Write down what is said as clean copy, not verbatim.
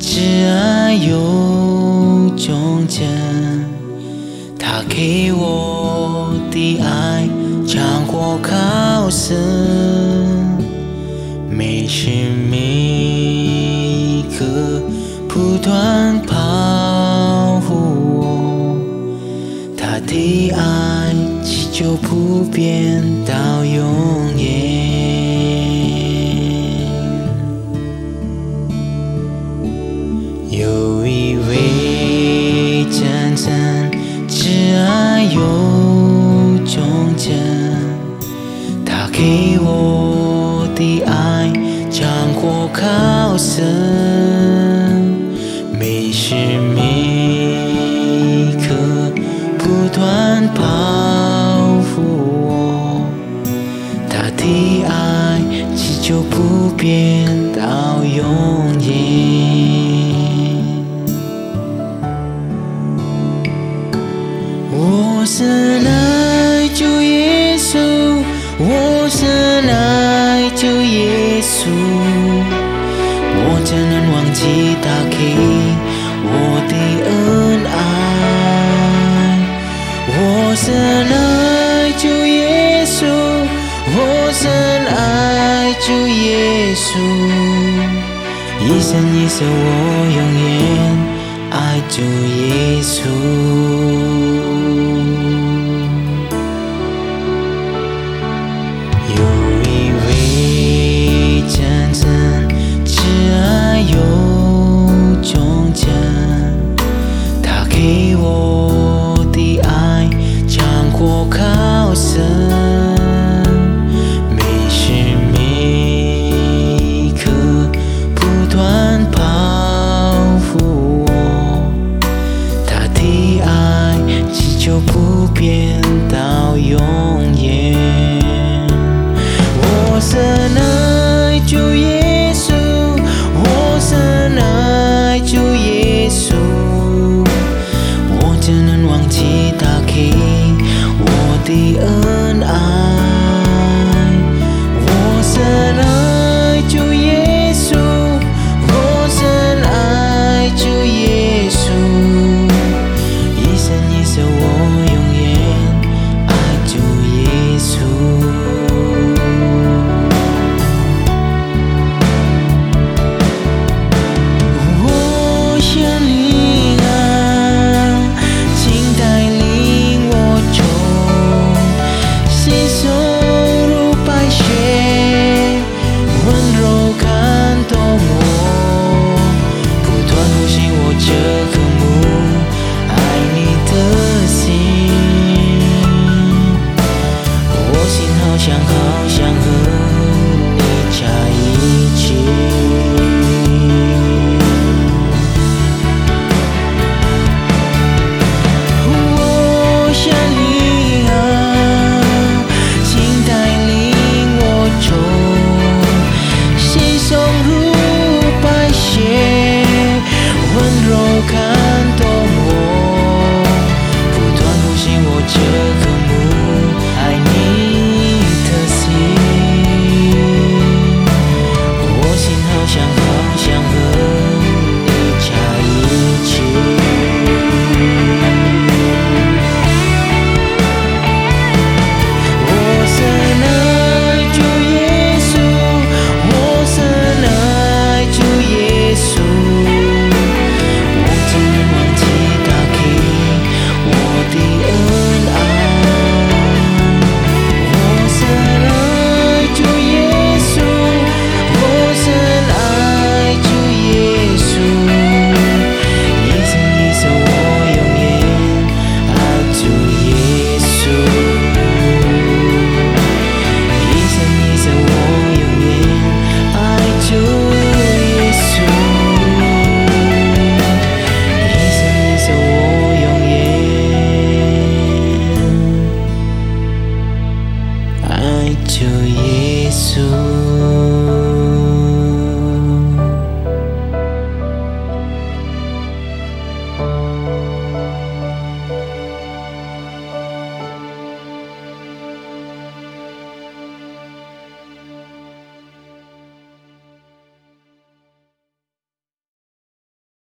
挚爱有忠贞，他给我的爱长过高深，每时每刻不断保护我，他的爱持久不变到永远。有一位真正挚爱有忠贞，他给我的爱长过高深，每时每刻不断保护我，他的爱持久不变到永远。我深爱主耶稣，我深爱主耶稣，我怎能忘记他给我的恩爱？我深爱主耶稣，我深爱主耶稣，一生一世我永远爱主耶稣。给我的爱长过高深，每时每刻不断保护我，他的爱持久不变到永远。我深爱主耶稣，我深爱主耶稣，怎能忘记他给我的恩爱？我深爱主耶稣，我深爱主耶稣，一生一世我永远爱主耶稣。我向你好想和你在一起，我想你啊，请带领我走，心松如白雪，温柔感动我，不断呼醒我这颗母爱你。好想和你在一起，我深爱主耶稣，我深爱主耶稣，我怎能忘记他给我的恩爱？我深爱主耶稣，我深爱主耶稣，一生一世我永远爱主耶稣，一生一世我永远爱主耶稣，一生一世我永远爱主耶稣。